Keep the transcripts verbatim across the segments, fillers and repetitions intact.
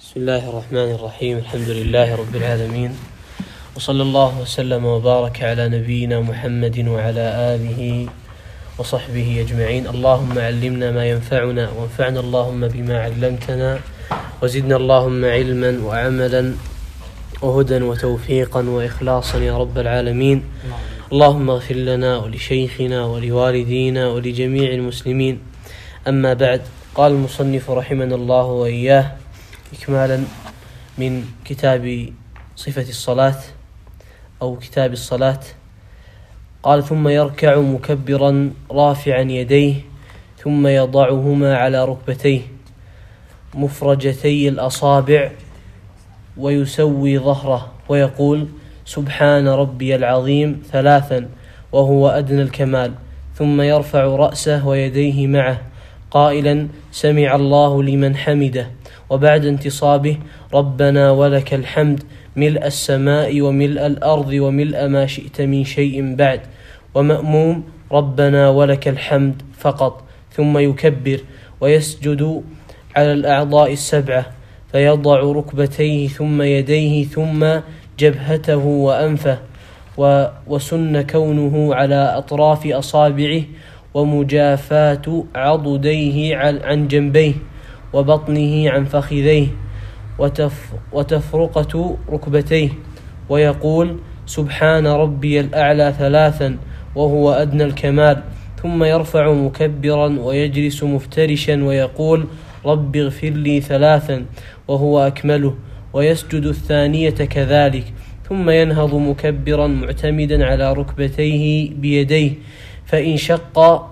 بسم الله الرحمن الرحيم. الحمد لله رب العالمين، وصلى الله وسلم وبارك على نبينا محمد وعلى آله وصحبه أجمعين. اللهم علمنا ما ينفعنا وانفعنا اللهم بما علمتنا، وزدنا اللهم علما وعملا وهدى وتوفيقا وإخلاصا يا رب العالمين. اللهم اغفر لنا ولشيخنا ولوالدينا ولجميع المسلمين. أما بعد، قال المصنف رحمنا الله وإياه إكمالا من كتاب صفة الصلاة أو كتاب الصلاة، قال: ثم يركع مكبرا رافعا يديه ثم يضعهما على ركبتيه مفرجتي الأصابع ويسوي ظهره ويقول: سبحان ربي العظيم ثلاثا وهو أدنى الكمال، ثم يرفع رأسه ويديه معه قائلا: سمع الله لمن حمده، وبعد انتصابه: ربنا ولك الحمد ملء السماء وملء الأرض وملء ما شئت من شيء بعد، ومأموم: ربنا ولك الحمد فقط، ثم يكبر ويسجد على الأعضاء السبعة فيضع ركبتيه ثم يديه ثم جبهته وأنفه، وسن كونه على أطراف أصابعه ومجافاة عضديه عن جنبيه وبطنه عن فخذيه وتف وتفرقة ركبتيه، ويقول: سبحان ربي الأعلى ثلاثا وهو أدنى الكمال، ثم يرفع مكبرا ويجلس مفترشا ويقول: رب اغفر لي ثلاثا وهو أكمله، ويسجد الثانية كذلك، ثم ينهض مكبرا معتمدا على ركبتيه بيديه، فإن شق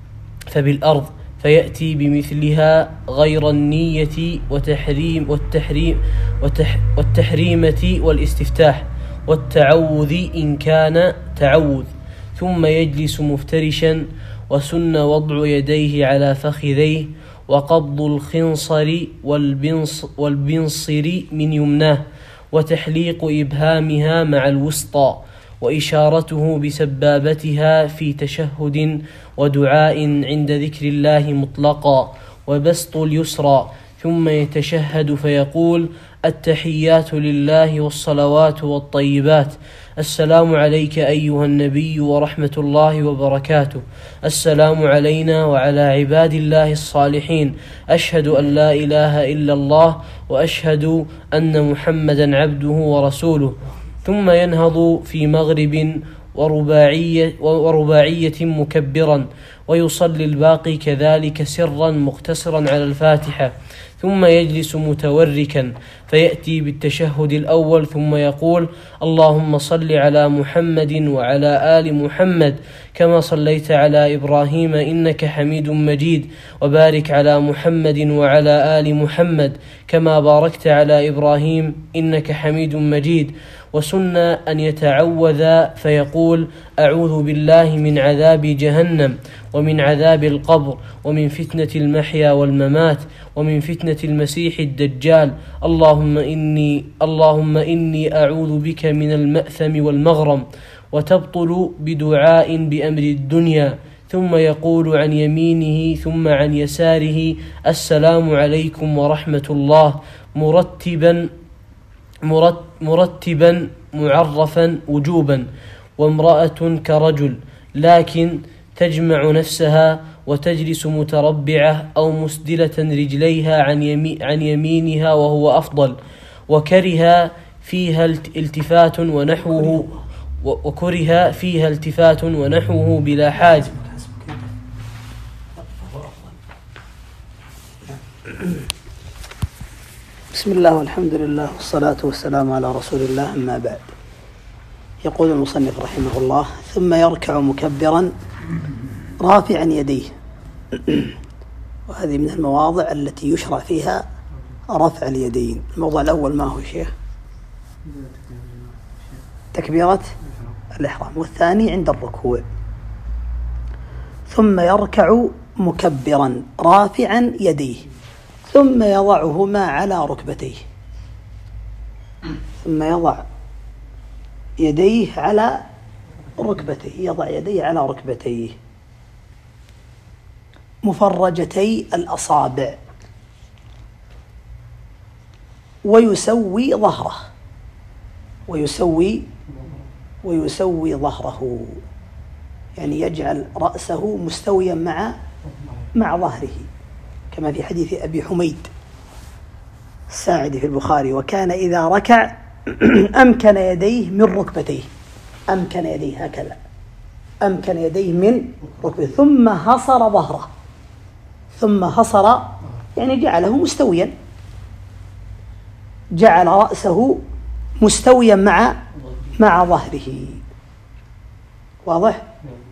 فبالأرض، فيأتي بمثلها غير النية وتحريم والتحريم والتح والتحريمة والاستفتاح والتعوذ إن كان تعوذ، ثم يجلس مفترشا، وسن وضع يديه على فخذيه وقبض الخنصر والبنص والبنصر من يمناه وتحليق إبهامها مع الوسطى، وإشارته بسبابتها في تشهد ودعاء عند ذكر الله مطلقا، وبسط اليسرى، ثم يتشهد فيقول: التحيات لله والصلوات والطيبات، السلام عليك أيها النبي ورحمة الله وبركاته، السلام علينا وعلى عباد الله الصالحين، أشهد أن لا إله إلا الله وأشهد أن محمدا عبده ورسوله، ثم ينهض في مغرب ورباعية, ورباعية مكبرا، ويصلي الباقي كذلك سرا مقتصرا على الفاتحة، ثم يجلس متوركا فيأتي بالتشهد الأول ثم يقول: اللهم صل على محمد وعلى آل محمد كما صليت على إبراهيم إنك حميد مجيد، وبارك على محمد وعلى آل محمد كما باركت على إبراهيم إنك حميد مجيد. وسن أن يتعوذ فيقول: أعوذ بالله من عذاب جهنم ومن عذاب القبر ومن فتنة المحيا والممات ومن فتنة المسيح الدجال، اللهم إني, اللهم إني أعوذ بك من المأثم والمغرم، وتبطل بدعاء بأمر الدنيا، ثم يقول عن يمينه ثم عن يساره: السلام عليكم ورحمة الله، مرتبا مرتبا معرفا وجوبا، وامرأة كرجل، لكن تجمع نفسها وتجلس متربعة أو مسدلة رجليها عن, يمي عن يمينها وهو أفضل، وكره فيها التفات ونحوه وكره فيها التفات ونحوه بلا حاجة. بسم الله والحمد لله والصلاة والسلام على رسول الله، أما بعد. يقول المصنف رحمه الله: ثم يركع مكبرا رافعا يديه. وهذه من المواضع التي يشرع فيها رفع اليدين. الموضع الأول ما هو شيخ؟ تكبيرة الإحرام، والثاني عند الركوع. ثم يركع مكبرا رافعا يديه ثم يضعهما على ركبتيه، ثم يضع يديه على ركبتيه يضع يديه على ركبتيه مفرجتي الأصابع، ويسوي ظهره ويسوي ويسوي ظهره، يعني يجعل رأسه مستويا مع مع ظهره، كما في حديث أبي حميد الساعدي في البخاري: وكان إذا ركع أمكن يديه من ركبتيه، أمكن يديه هكذا، أمكن يديه من ركبتيه، ثم هصر ظهره، ثم هصر يعني جعله مستويا، جعل رأسه مستويا مع مع ظهره. واضح؟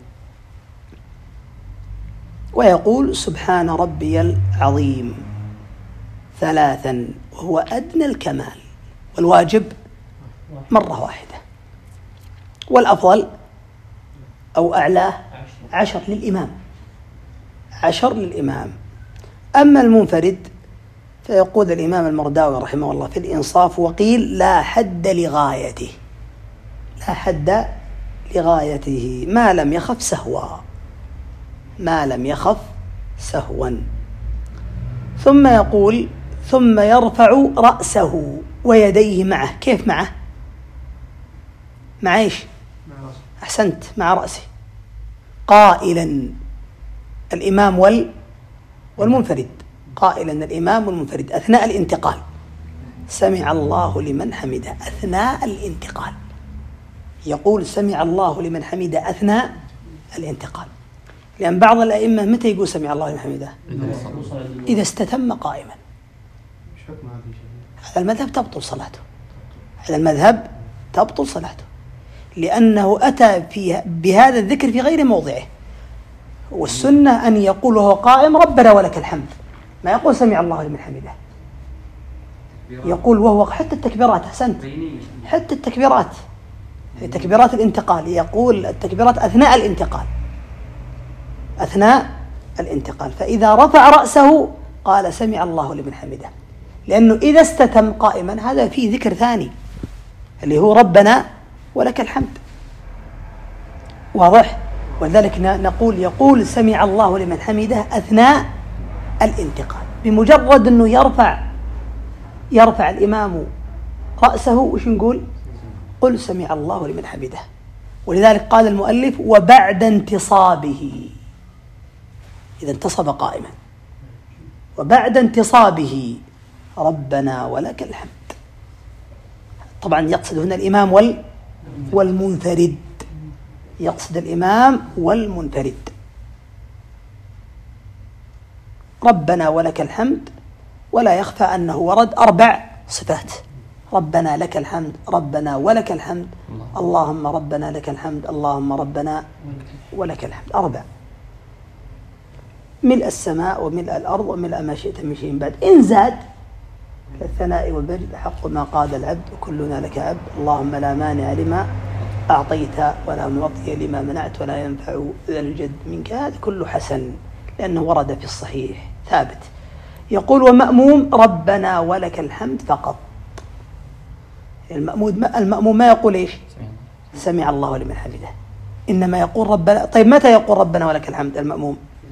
ويقول: سبحان ربي العظيم ثلاثا، وهو أدنى الكمال، والواجب مرة واحدة، والأفضل أو أعلاه عشر للإمام، عشر للإمام. أما المنفرد فيقول الإمام المرداوي رحمه الله في الإنصاف: وقيل لا حد لغايته، لا حد لغايته ما لم يخف سهوا، ما لم يخف سهوا. ثم يقول: ثم يرفع رأسه ويديه معه. كيف معه؟ مع إيش؟ أحسنت، مع رأسه، قائلا الإمام وال والمنفرد، قائلا الإمام والمنفرد أثناء الانتقال: سمع الله لمن حمده، أثناء الانتقال يقول سمع الله لمن حمده أثناء الانتقال. لأن بعض الأئمة متى يقول سمع الله لمن حمده؟ إذا استتم قائما. هذا المذهب تبطل صلاته، هذا المذهب تبطل صلاته، لأنه أتى فيها بهذا الذكر في غير موضعه. والسنة أن يقول وهو قائم: ربنا ولك الحمد، ما يقول سمع الله لمن حمده، يقول وهو حتى التكبيرات، أحسنت، حتى التكبيرات، تكبيرات الانتقال، يقول التكبيرات أثناء الانتقال، أثناء الانتقال. فإذا رفع رأسه قال سمع الله لمن حمده، لأنه إذا استتم قائما هذا فيه ذكر ثاني اللي هو ربنا ولك الحمد. واضح؟ ولذلك نقول يقول سمع الله لمن حمده أثناء الانتقال، بمجرد أنه يرفع يرفع الإمام رأسه وش نقول؟ قل سمع الله لمن حمده. ولذلك قال المؤلف: وبعد انتصابه، إذا انتصب قائما، وبعد انتصابه ربنا ولك الحمد. طبعا يقصد هنا الإمام وال والمنفرد، يقصد الإمام والمنفرد. ربنا ولك الحمد، ولا يخفى أنه ورد أربع صفات: ربنا لك الحمد، ربنا ولك الحمد، اللهم ربنا لك الحمد، اللهم ربنا ولك الحمد، أربع: ملء السماء وملء الأرض وملء ما شئت من شيء بعد. إن زاد كالثناء والمجد حق ما قال العبد وكلنا لك عبد، اللهم لا مانع لما أعطيت ولا معطي لما منعت ولا ينفع ذا الجد منك. هذا كله حسن لأنه ورد في الصحيح ثابت. يقول: ومأموم ربنا ولك الحمد فقط. المأموم المأموم ما يقول إيش؟ سمع الله لمن حمده، إنما يقول ربنا. طيب متى يقول ربنا ولك الحمد المأموم؟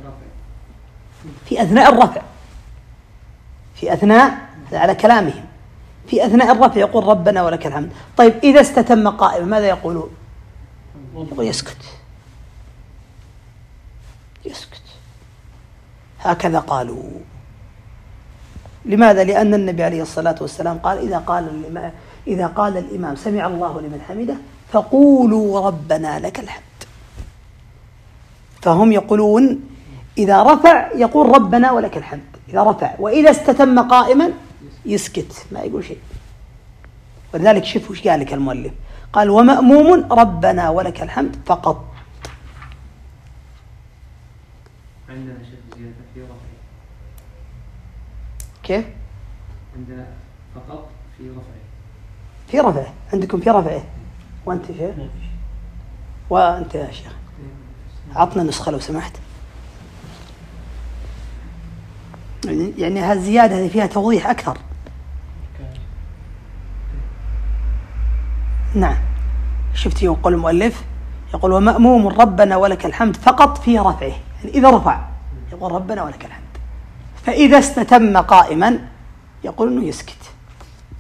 في أثناء الرفع، في أثناء، على كلامهم، في أثناء الرفع يقول ربنا ولك الحمد. طيب إذا استتم قائما ماذا يقولون؟ يقول يسكت، يسكت. هكذا قالوا. لماذا؟ لأن النبي عليه الصلاة والسلام قال: إذا قال إذا قال الإمام سمع الله لمن حمده فقولوا ربنا لك الحمد. فهم يقولون إذا رفع يقول ربنا ولك الحمد إذا رفع، وإذا استتم قائما يسكت ما يقول شيء. ولذلك شوفوا ايش قال لك المؤلف، قال: ومأموم ربنا ولك الحمد فقط. عندنا شيخ زيادة في رفعه. كيف؟ عندنا فقط في رفعه. في رفعه، عندكم في رفعه. وأنت شيخ؟ وأنت يا شيخ عطنا نسخة لو سمحت. يعني هالزيادة هذه فيها توضيح أكثر. نعم، شفت يقول المؤلف، يقول: ومأموم ربنا ولك الحمد فقط في رفعه، يعني إذا رفع يقول ربنا ولك الحمد، فإذا استتم قائما يقول إنه يسكت.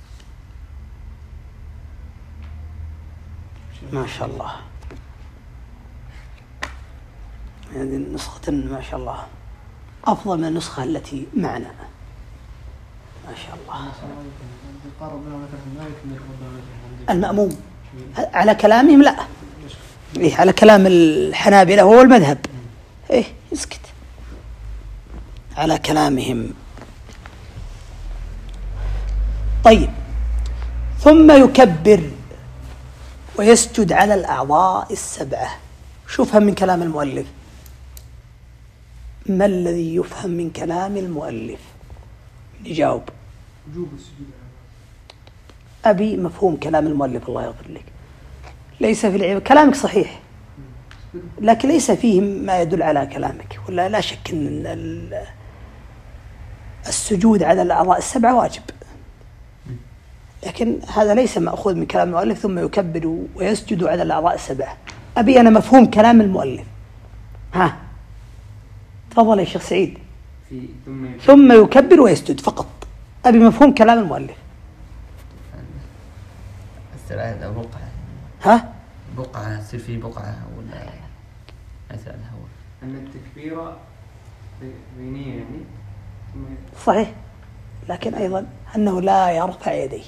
ما شاء الله، هذه نسخة ما شاء الله أفضل من النسخة التي معنا ما شاء الله. المأموم على كلامهم لا، إيه على كلام الحنابلة هو المذهب، إيه اسكت على كلامهم. طيب، ثم يكبر ويسجد على الأعضاء السبعة. شو فهم من كلام المؤلف؟ ما الذي يفهم من كلام المؤلف؟ يجاوب. وجوب السجود. أبي مفهوم كلام المؤلف الله يغفر لك. ليس في العبادة، كلامك صحيح لكن ليس فيه ما يدل على كلامك، ولا لا شك أن السجود على الأعضاء السبعة واجب، لكن هذا ليس مأخوذ من كلام المؤلف ثم يكبر ويسجد على الأعضاء السبعة. أبي أنا مفهوم كلام المؤلف. ها تفضل يا شيخ سعيد. في ثم يكبر. ثم يكبر ويسجد فقط، أبي مفهوم كلام المؤلف. السرعة بقعة. ها بقعة تصير في بقعة ولا أسأل هو أن التكبير بينية يعني ثم صحيح، لكن أيضا أنه لا يرفع يديه،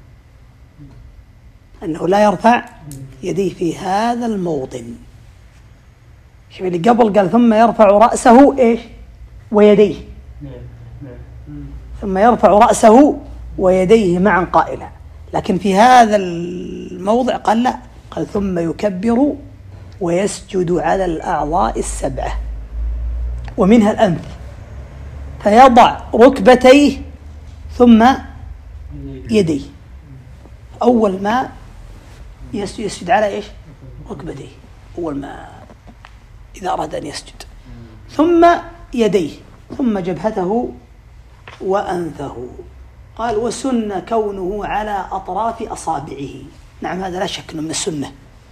أنه لا يرفع يديه في هذا الموطن. شوف اللي قبل قال ثم يرفع رأسه إيش ويديه، ثم يرفع رأسه ويديه معا قائلا، لكن في هذا الموضع قال لا، قال ثم يكبر ويسجد على الأعضاء السبعة ومنها الأنف، فيضع ركبتيه ثم يديه. أول ما يسجد على إيش ركبتيه، أول ما إذا أراد أن يسجد، ثم يديه، ثم جبهته وأنفه. قال وسن كونه على أطراف أصابعه. نعم هذا لا شك أنه من السنة،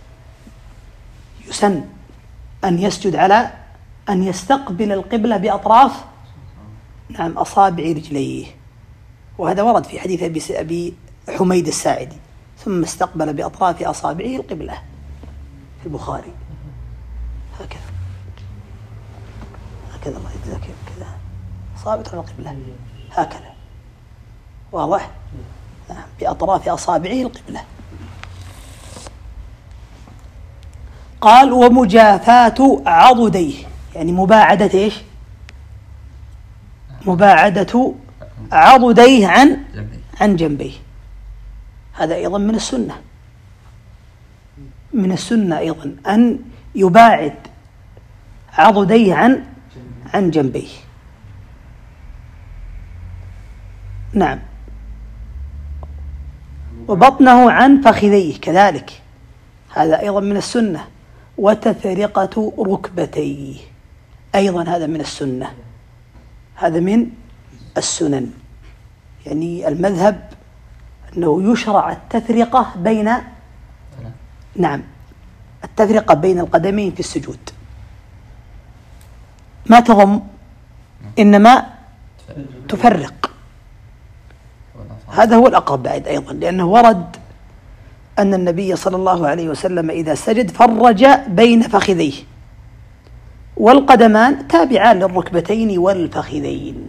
يسن أن يسجد على أن يستقبل القبلة بأطراف نعم أصابع رجليه، وهذا ورد في حديث أبي حميد الساعدي ثم استقبل بأطراف أصابعه القبلة في البخاري. هكذا هكذا الله يجزاك كذا أصابع القبلة هكذا واضح، نعم بأطراف أصابعه القبلة. قال ومجافاة عضديه، يعني مباعدة إيش مباعدة عضديه عن عن جنبيه. هذا أيضا من السنة، من السنة أيضا أن يباعد عضديه عن عن جنبيه. نعم، وبطنه عن فخذيه كذلك، هذا أيضا من السنة. وتفرقة ركبتيه أيضا هذا من السنة، هذا من السنن. يعني المذهب أنه يشرع التفرقة بين نعم التفرقة بين القدمين في السجود، ما تضم إنما تفرق. هذا هو الأقرب بعد أيضا، لأنه ورد أن النبي صلى الله عليه وسلم إذا سجد فرج بين فخذيه، والقدمان تابعان للركبتين والفخذين.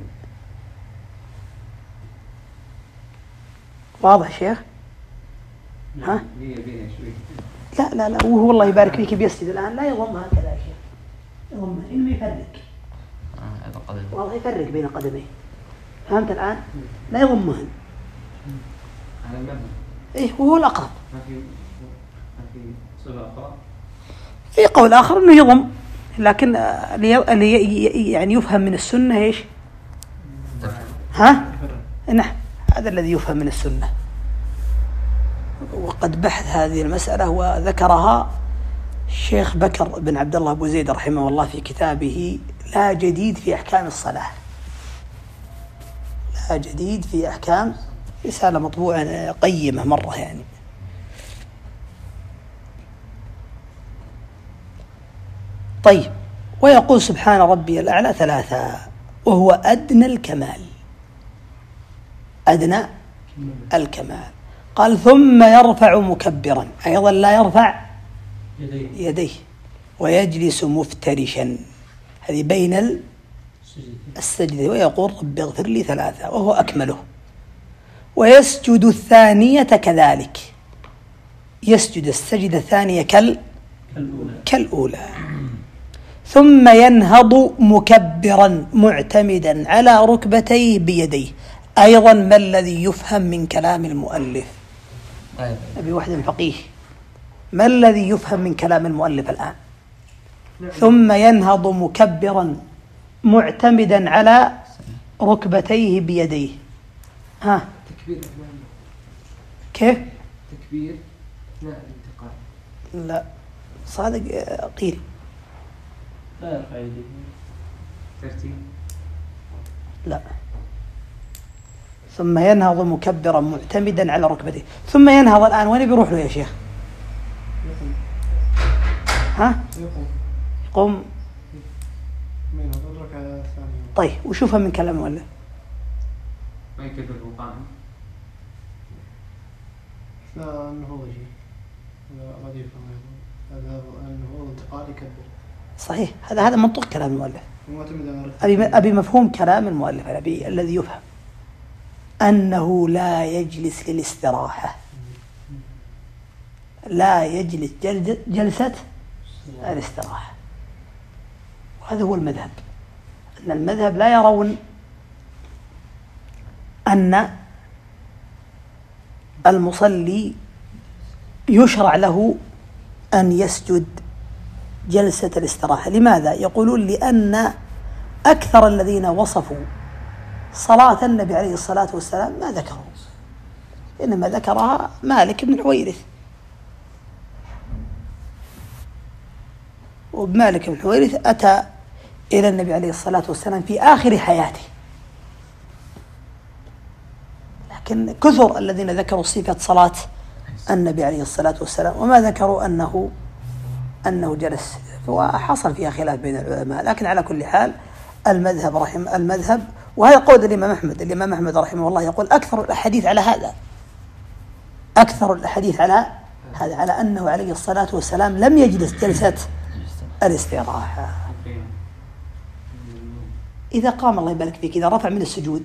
واضح شيخ؟ ها؟ لا لا لا وهو الله يبارك فيك بيسجد الآن لا يضمها هكذا يا شيخ، يضمها إنه يفرق. والله يفرق بين قدميه، فهمت الآن؟ لا يضمهن على المذهب. إيه وهو الأقرب. ما في ما في صفة أخرى. في قول آخر إنه يضم، لكن اللي يعني يفهم من السنة إيش؟ ها؟ نعم هذا الذي يفهم من السنة. وقد بحث هذه المسألة وذكرها الشيخ بكر بن عبد الله أبو زيد رحمه الله في كتابه لا جديد في أحكام الصلاة. لا جديد في أحكام، رسالة مطبوعة قيمة مرة يعني. طيب، ويقول سبحان ربي الأعلى ثلاثة وهو أدنى الكمال، أدنى الكمال. قال ثم يرفع مكبرا، أيضا لا يرفع يديه ويجلس مفترشا، هذه بين السجدة، ويقول رب اغفر لي ثلاثة وهو أكمله. ويسجد الثانية كذلك، يسجد السجدة الثانية كال كالأولى. ثم ينهض مكبرا معتمدا على ركبتيه بيديه. أيضا ما الذي يفهم من كلام المؤلف؟ أبي واحد فقيه، ما الذي يفهم من كلام المؤلف الآن؟ ثم ينهض مكبرا معتمدا على ركبتيه بيديه. ها تكبير كيف؟ تكبير أثناء الانتقال. لا صادق قيل لا يرفع يديه. ترتيب. لا. ثم ينهض مكبرا معتمدا على ركبتيه. ثم ينهض الآن وين بيروح له يا شيخ؟ ها؟ يقوم. طيب وشوفها من كلام المؤلف. ما يكبر وقائم. لا النهوض شيء. لا رديف هذا النهوض انتقال يكبر. صحيح، هذا هذا منطق كلام المؤلف. معتمد على أبي أبي مفهوم كلام المؤلف، أبي الذي يفهم أنه لا يجلس للاستراحة، لا يجلس جلسة الاستراحة. وهذا هو المذهب، أن المذهب لا يرون أن المصلي يشرع له أن يسجد جلسة الاستراحة. لماذا؟ يقولون لأن أكثر الذين وصفوا صلاة النبي عليه الصلاة والسلام ما ذكروا، إنما ذكرها مالك بن الحويرث، ومالك بن الحويرث أتى إلى النبي عليه الصلاة والسلام في آخر حياته، لكن كثر الذين ذكروا صفة صلاة النبي عليه الصلاة والسلام وما ذكروا أنه أنه جلس، وحصل فيها خلاف بين العلماء. لكن على كل حال المذهب رحم المذهب، وهذا قول الإمام أحمد. الإمام أحمد رحمه الله يقول أكثر الأحاديث على هذا، أكثر الأحاديث على هذا، على أنه عليه الصلاة والسلام لم يجلس جلسة الاستراحة. إذا قام الله يبارك فيك، إذا رفع من السجود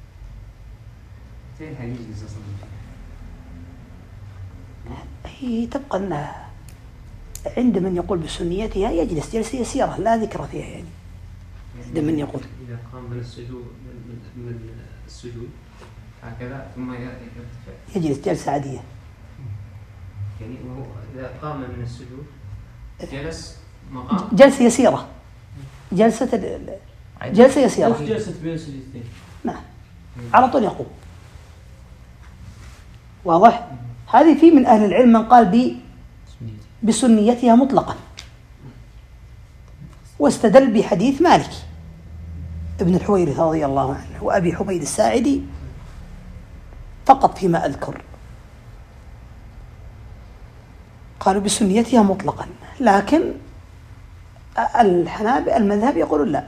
هي تبقى أنها عند من يقول بسنيتها يجلس جلسة يسيرة لا ذكر فيها، يعني عند من يقول إذا قام من السجود من السجود هكذا ثم يرتفع يجلس جلسة عادية، يعني وهو إذا قام من السجود جلس مقام جلسة يسيرة، جلسة جلسة يسيرة، جلسة بين السجدتين. نعم، على طول يقوم. واضح؟ هذه في من أهل العلم من قال ب بسنيتها مطلقا، واستدل بحديث مالك ابن الحويرث رضي الله عنه وأبي حميد الساعدي فقط فيما أذكر، قالوا بسنيتها مطلقا. لكن الحنابلة المذهب يقولون لا.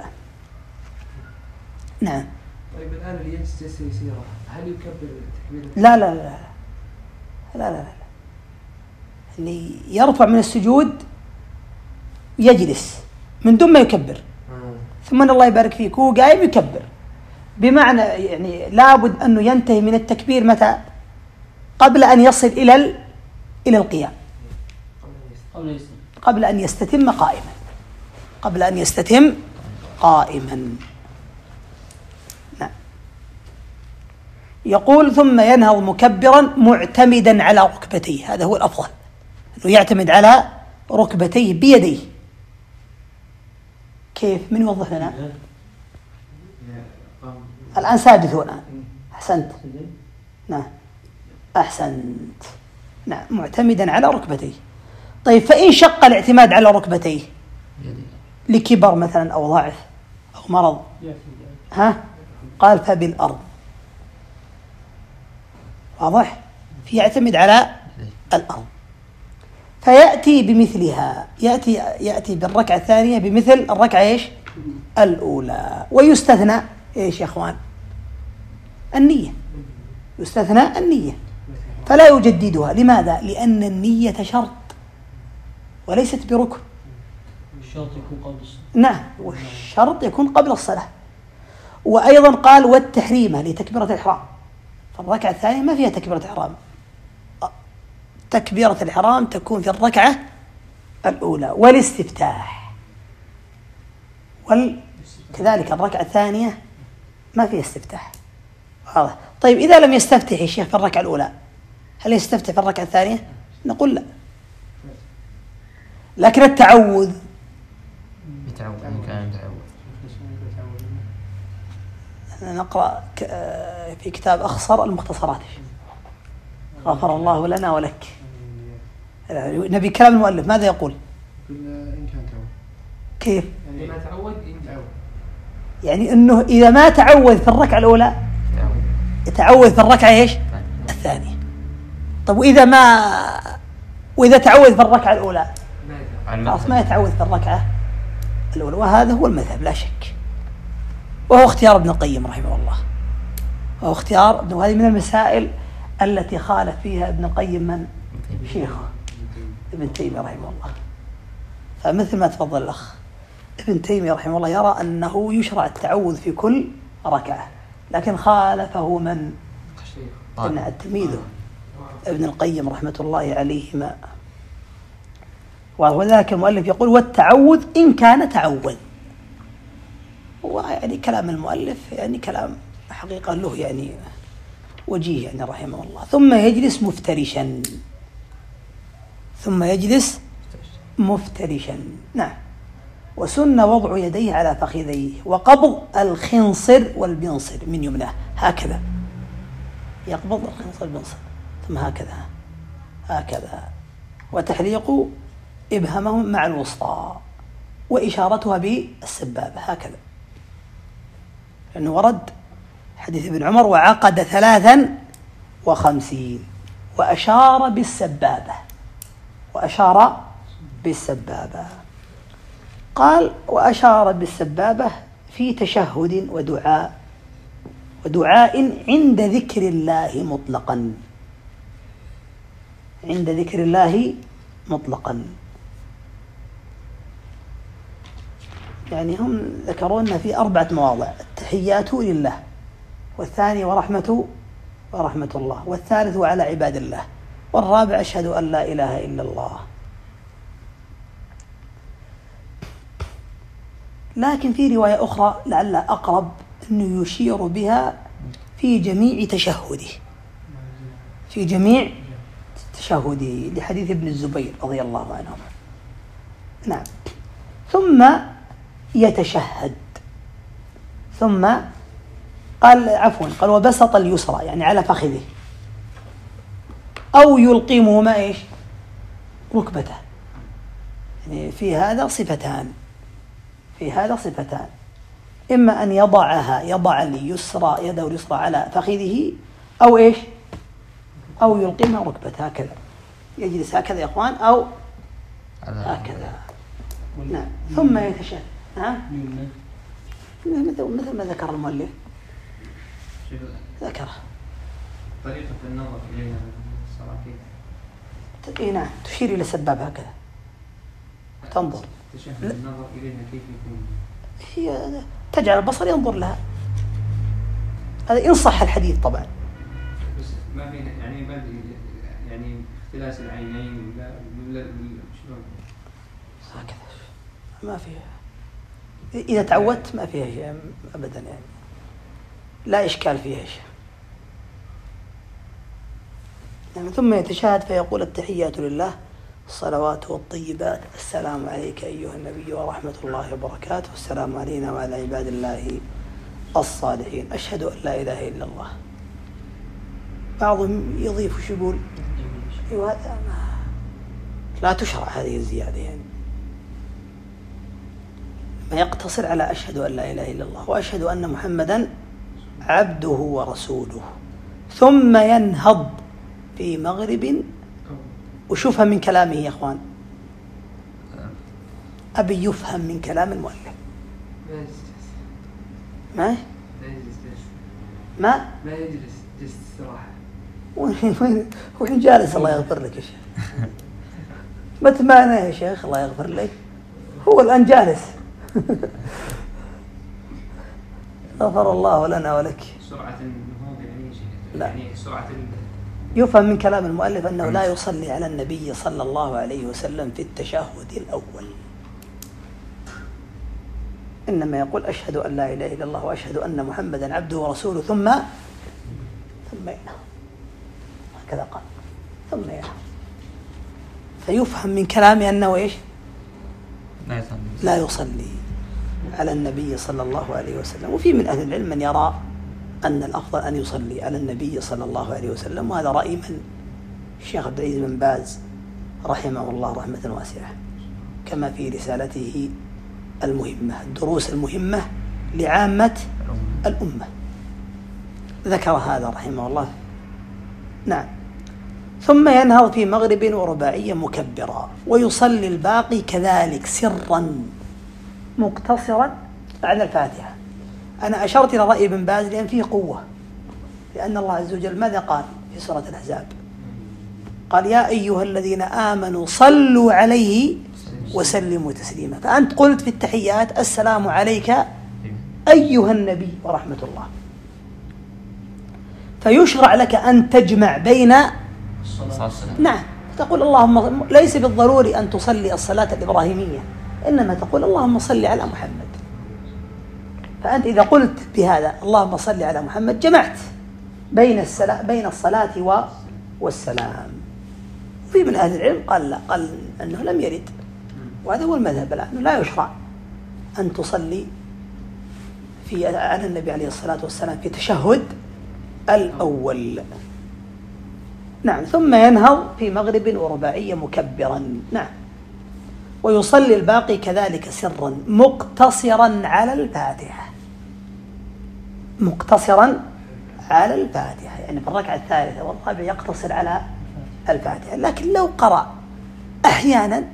نعم. طيب الآن اللي يجلس جلسة يسيرة هل يكبر تكبير؟ لا لا لا لا لا لا اللي يرفع من السجود يجلس من دون ما يكبر، ثم الله يبارك فيك هو قايم يكبر، بمعنى يعني لابد أنه ينتهي من التكبير متى؟ قبل أن يصل إلى ال... إلى القيام، قبل أن يستتم قائما، قبل أن يستتم قائما. نعم. يقول ثم ينهض مكبرا معتمدا على ركبتيه، هذا هو الأفضل، أنه يعتمد على ركبتيه بيديه. كيف؟ من يوضح لنا؟ الآن ساجد هو الآن. أحسنت. نعم أحسنت. نعم معتمدا على ركبتيه. طيب فإن شق الاعتماد على ركبتيه لكبر مثلا أو ضعف أو مرض، ها قال فبالأرض. واضح؟ فيعتمد على الأرض، فيأتي بمثلها، يأتي يأتي بالركعة الثانية بمثل الركعة إيش؟ الأولى. ويستثنى إيش يا أخوان؟ النية، يستثنى النية، فلا يجددها. لماذا؟ لأن النية شرط، وليست بركن. الشرط يكون قبل الصلاة. نعم، والشرط يكون قبل الصلاة. وأيضا قال والتحريمة لتكبيرة الإحرام، فالركعة الثانية ما فيها تكبيرة إحرام. تكبيرة الإحرام تكون في الركعة الأولى والاستفتاح، وكذلك الركعة الثانية ما فيها استفتاح. واضح؟ طيب إذا لم يستفتح الشيخ في الركعة الأولى هل يستفتح في الركعة الثانية؟ نقول لا. لكن التعوذ يتعود إن كان يتعود. نقرأ في كتاب أخصر المختصرات، غفر الله لنا ولك. نبي كلام المؤلف ماذا يقول؟ إن كان تعود. كيف؟ يعني ما تعود تعود. يعني أنه إذا ما تعوذ في الركعة الأولى يتعوذ في الركعة إيش؟ الثانية. طب وإذا ما وإذا تعوذ في الركعة الأولى خلاص ما يتعوذ في الركعة الأولى، وهذا هو المذهب لا شك، وهو اختيار ابن القيم رحمه الله، وهو اختيار ابن، وهذه من المسائل التي خالف فيها ابن القيم من شيخه ابن تيمية رحمه الله. فمثل ما تفضل الأخ ابن تيمية رحمه الله يرى أنه يشرع التعوذ في كل ركعة، لكن خالفه من ابن تلميذه ابن القيم رحمة الله عليهما. وذلك المؤلف يقول والتعوذ إن كان تعوذ. ويعني كلام المؤلف يعني كلام حقيقة له يعني وجيه يعني رحمه الله. ثم يجلس مفترشا، ثم يجلس مفترشا. نعم. وسن وضع يديه على فخذيه وقبض الخنصر والبنصر من يمناه هكذا، يقبض الخنصر والبنصر ثم هكذا هكذا، وتحليق إبهامهم مع الوسطى وإشارتها بالسبابة هكذا، لأنه ورد حديث ابن عمر وعقد ثلاثا وخمسين وأشار بالسبابة وأشار بالسبابة. قال وأشار بالسبابة في تشهد ودعاء ودعاء عند ذكر الله مطلقا، عند ذكر الله مطلقا. يعني هم ذكرون في أربعة مواضع: التحيات لله، والثاني ورحمة ورحمة الله، والثالث وعلى عباد الله، والرابع أشهد أن لا إله إلا الله. لكن في رواية أخرى لعل أقرب أنه يشير بها في جميع تشهده، في جميع تشهده لحديث ابن الزبير رضي الله عنه. نعم. ثم يتشهد، ثم قال عفوا قال وبسط اليسرى يعني على فخذه، أو يلقمهما إيش ركبته. يعني في هذا صفتان، في هذا صفتان: إما أن يضعها يضع اليسرى يده اليسرى على فخذه، أو إيش أو يلقمها ركبته هكذا، يجلس هكذا يا إخوان أو هكذا. نعم. ثم يتشهد. نعم. مثل ما ذكر المؤلف ذكره طريقة النظر إليها الصلاة. نعم. تشير إلى السباب هكذا تنظر. تشهد النظر إليها كيف يكون؟ هي تجعل البصر ينظر لها، هذا إن صح الحديث طبعا. بس ما في يعني بعد يعني اختلاس العينين ولا ولا شلون؟ هكذا ما فيها، إذا تعودت ما فيها شيء أبدا، يعني لا إشكال فيها شيء. يعني ثم يتشهد فيقول التحيات لله الصلوات والطيبات السلام عليك أيها النبي ورحمة الله وبركاته والسلام علينا وعلى عباد الله الصالحين أشهد أن لا إله إلا الله. بعضهم يضيف وش يقول هذا لا تشرع هذه الزيادة، يعني ما يقتصر على أشهد أن لا إله إلا الله وأشهد أن محمدا عبده ورسوله، ثم ينهض في مغرب. وشوفها من كلامه يا أخوان، أبي يفهم من كلام المؤلف. ما ما ما يجلس جلس استراحة. وين وين جالس الله يغفر لك يا شيخ. ما تمانع يا شيخ الله يغفر لك، هو الآن جالس. غفر الله لنا ولك. سرعة النهوض يعني شيء لا. يعني سرعة يفهم من كلام المؤلف أنه لا يصلي على النبي صلى الله عليه وسلم في التشهد الأول، إنما يقول أشهد أن لا إله إلا الله وأشهد أن محمدا عبده ورسوله ثم ثم ينهض، هكذا قال ثم ينهض. فيفهم من كلامه أنه إيش؟ لا يصلي على النبي صلى الله عليه وسلم. وفي من أهل العلم من يرى أن الأفضل أن يصلي على النبي صلى الله عليه وسلم، وهذا رأي من الشيخ عبد العزيز بن باز رحمه الله رحمة واسعة، كما في رسالته المهمة الدروس المهمة لعامة الأمة ذكر هذا رحمه الله. نعم. ثم ينهض في مغرب ورباعية مكبرا، ويصلي الباقي كذلك سرا مقتصرا على الفاتحة. أنا أشرت إلى رأي ابن باز لأن فيه قوة، لأن الله عز وجل ماذا قال في سورة الأحزاب؟ قال يا أيها الذين آمنوا صلوا عليه وسلموا تسليما. فأنت قلت في التحيات السلام عليك أيها النبي ورحمة الله، فيشرع لك أن تجمع بين نعم تقول اللهم، ليس بالضروري أن تصلي الصلاة الإبراهيمية، إنما تقول اللهم صل على محمد. فأنت إذا قلت بهذا اللهم صل على محمد جمعت بين السلام بين الصلاة والسلام. في من أهل العلم قال لا، قال أنه لم يرد، وهذا هو المذهب الآن، أنه لا يشرع أن تصلي في على النبي عليه الصلاة والسلام في تشهد الأول. نعم. ثم ينهض في مغرب ورباعية مكبرا. نعم. ويصلي الباقي كذلك سرا مقتصرا على الفاتحة، مقتصرا على الفاتحة، يعني في الركعة الثالثة والرابعة يقتصر على الفاتحة. لكن لو قرأ أحيانا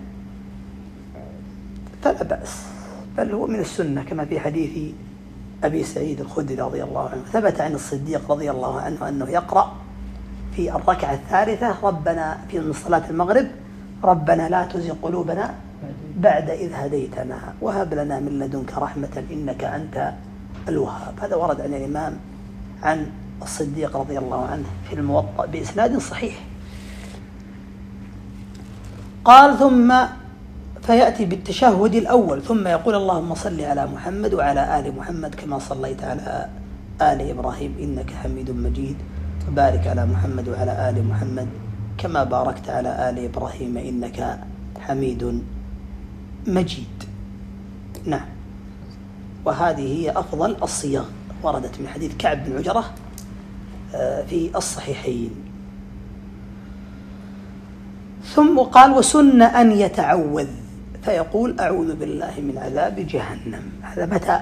فلا بأس، بل هو من السنة، كما في حديث أبي سعيد الخدري رضي الله عنه ثبت عن الصديق رضي الله عنه أنه يقرأ في الركعة الثالثة ربنا في من صلاة المغرب ربنا لا تزغ قلوبنا بعد إذ هديتنا وهب لنا من لدنك رحمة إنك أنت الوهاب. هذا ورد عن الإمام عن الصديق رضي الله عنه في الموطأ بإسناد صحيح. قال ثم فيأتي بالتشهد الأول ثم يقول اللهم صل على محمد وعلى آل محمد كما صليت على آل إبراهيم إنك حميد مجيد، وبارك على محمد وعلى آل محمد كما باركت على آل إبراهيم إنك حميد مجيد. نعم. وهذه هي أفضل الصيغ، وردت من حديث كعب بن عجرة في الصحيحين. ثم قال وسن أن يتعوذ فيقول أعوذ بالله من عذاب جهنم. هذا متى؟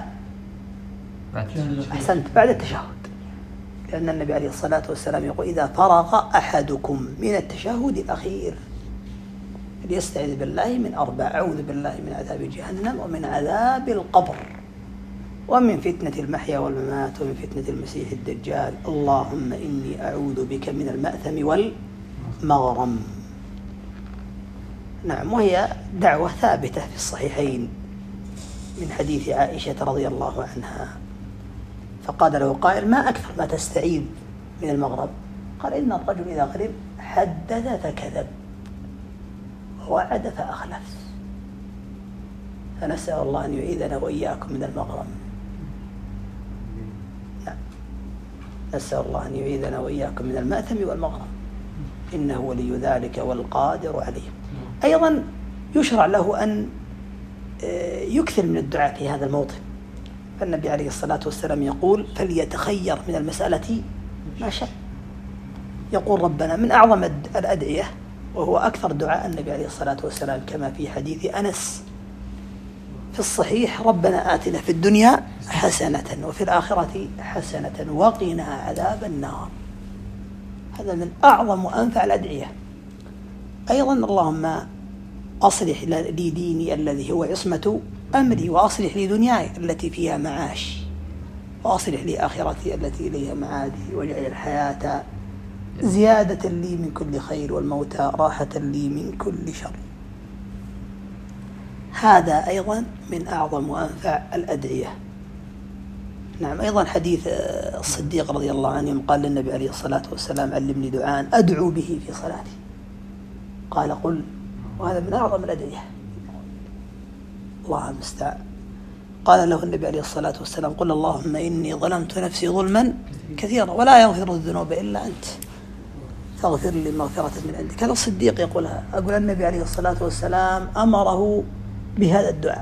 أحسنت، بعد التشهد، لأن النبي عليه الصلاة والسلام يقول إذا فرغ أحدكم من التشهد الأخير ليستعذ بالله من أربع: أعوذ بالله من عذاب جهنم ومن عذاب القبر ومن فتنة المحيا والممات ومن فتنة المسيح الدجال اللهم إني أعوذ بك من المأثم والمغرم. نعم. وهي دعوة ثابتة في الصحيحين من حديث عائشة رضي الله عنها، فقال له قائل ما أكثر ما تستعيذ من المغرب؟ قال إن الرجل إذا غرب حدث فكذب ووعد فأخلف، فنسأل الله أن يعيذنا وإياكم من المغرم. نعم. نسأل الله أن يعيذنا وإياكم من المأثم والمغرم إنه ولي ذلك والقادر عليه. أيضا يشرع له أن يكثر من الدعاء في هذا الموطن، فالنبي عليه الصلاة والسلام يقول فليتخير من المسألة ما شاء. يقول ربنا من أعظم الأدعية، وهو أكثر دعاء النبي عليه الصلاة والسلام كما في حديث أنس في الصحيح ربنا آتنا في الدنيا حسنة وفي الآخرة حسنة وقنا عذاب النار. هذا من أعظم وأنفع الأدعية. أيضا اللهم أصلح لي ديني الذي هو عصمة أمري، وأصلح لي دنياي التي فيها معاش، وأصلح لي آخرتي التي إليها معادي، واجعل الحياة زيادة لي من كل خير والموت راحة لي من كل شر. هذا أيضا من أعظم وأنفع الأدعية. نعم. أيضا حديث الصديق رضي الله عنه قال للنبي عليه الصلاة والسلام علمني دعاء أدعو به في صلاتي، قال قل، وهذا من أعظم الأدعية. الله المستعان. قال له النبي عليه الصلاة والسلام قل اللهم إني ظلمت نفسي ظلما كثيرا ولا يغفر الذنوب إلا أنت فاغفر لي مغفرة من عندك. هذا الصديق يقولها. أقول النبي عليه الصلاة والسلام أمره بهذا الدعاء.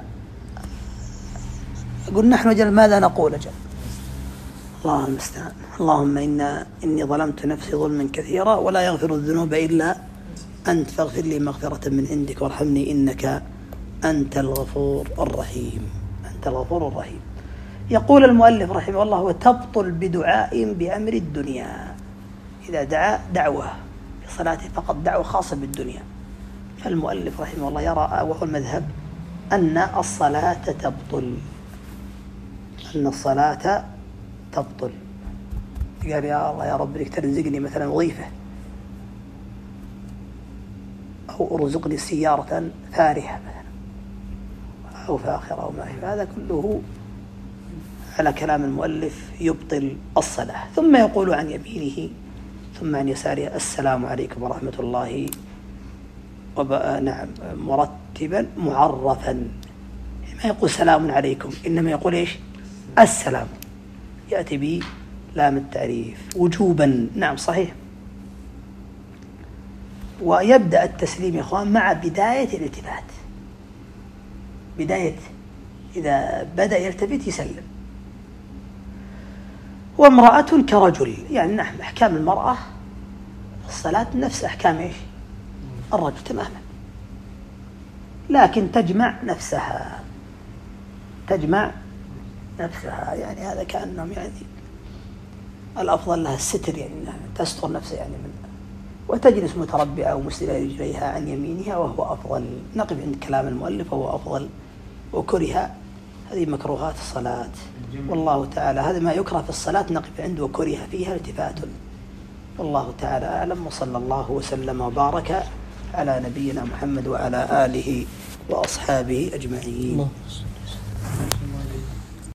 أقول نحن جل ماذا نقول جل؟ الله المستعان. اللهم إنا إني ظلمت نفسي ظلما كثيرا ولا يغفر الذنوب إلا أنت فاغفر لي مغفرة من عندك وارحمني إنك أنت الغفور الرحيم. أنت الغفور الرحيم. يقول المؤلف رحمه الله وتبطل بدعاء بأمر الدنيا. إذا دعا دعوة في صلاته فقط دعوة خاصة بالدنيا، فالمؤلف رحمه الله يرى وهو المذهب أن الصلاة تبطل، أن الصلاة تبطل. قال يا الله يا رب لك ترزقني مثلا وظيفة أو أرزقني سيارة فارهة مثلا أو فاخرة أو ما هي، هذا كله على كلام المؤلف يبطل الصلاة. ثم يقول عن يمينه ثم عن يساره السلام عليكم ورحمة الله وبقى نعم مرتبا معرفا، ما يقول سلام عليكم إنما يقول إيش؟ السلام، يأتي به لام التعريف وجوبا. نعم صحيح. ويبدأ التسليم يا إخوان مع بداية الالتفات، بداية إذا بدأ يلتفت يسلم. وامرأة كرجل، يعني نحن أحكام المرأة في الصلاة نفس أحكام إيش؟ الرجل تماما، لكن تجمع نفسها، تجمع نفسها، يعني هذا كأنهم يعني الأفضل لها الستر، يعني تستر نفسها يعني من، وتجلس متربعة ومسدلة رجليها عن يمينها وهو أفضل. نقف عند كلام المؤلف وهو أفضل. وكره هذه مكروهات الصلاة والله تعالى، هذا ما يكره في الصلاة نقف عنده وكره فيها التفات. والله تعالى أعلم، وصلى الله وسلم وبارك على نبينا محمد وعلى آله وأصحابه أجمعين.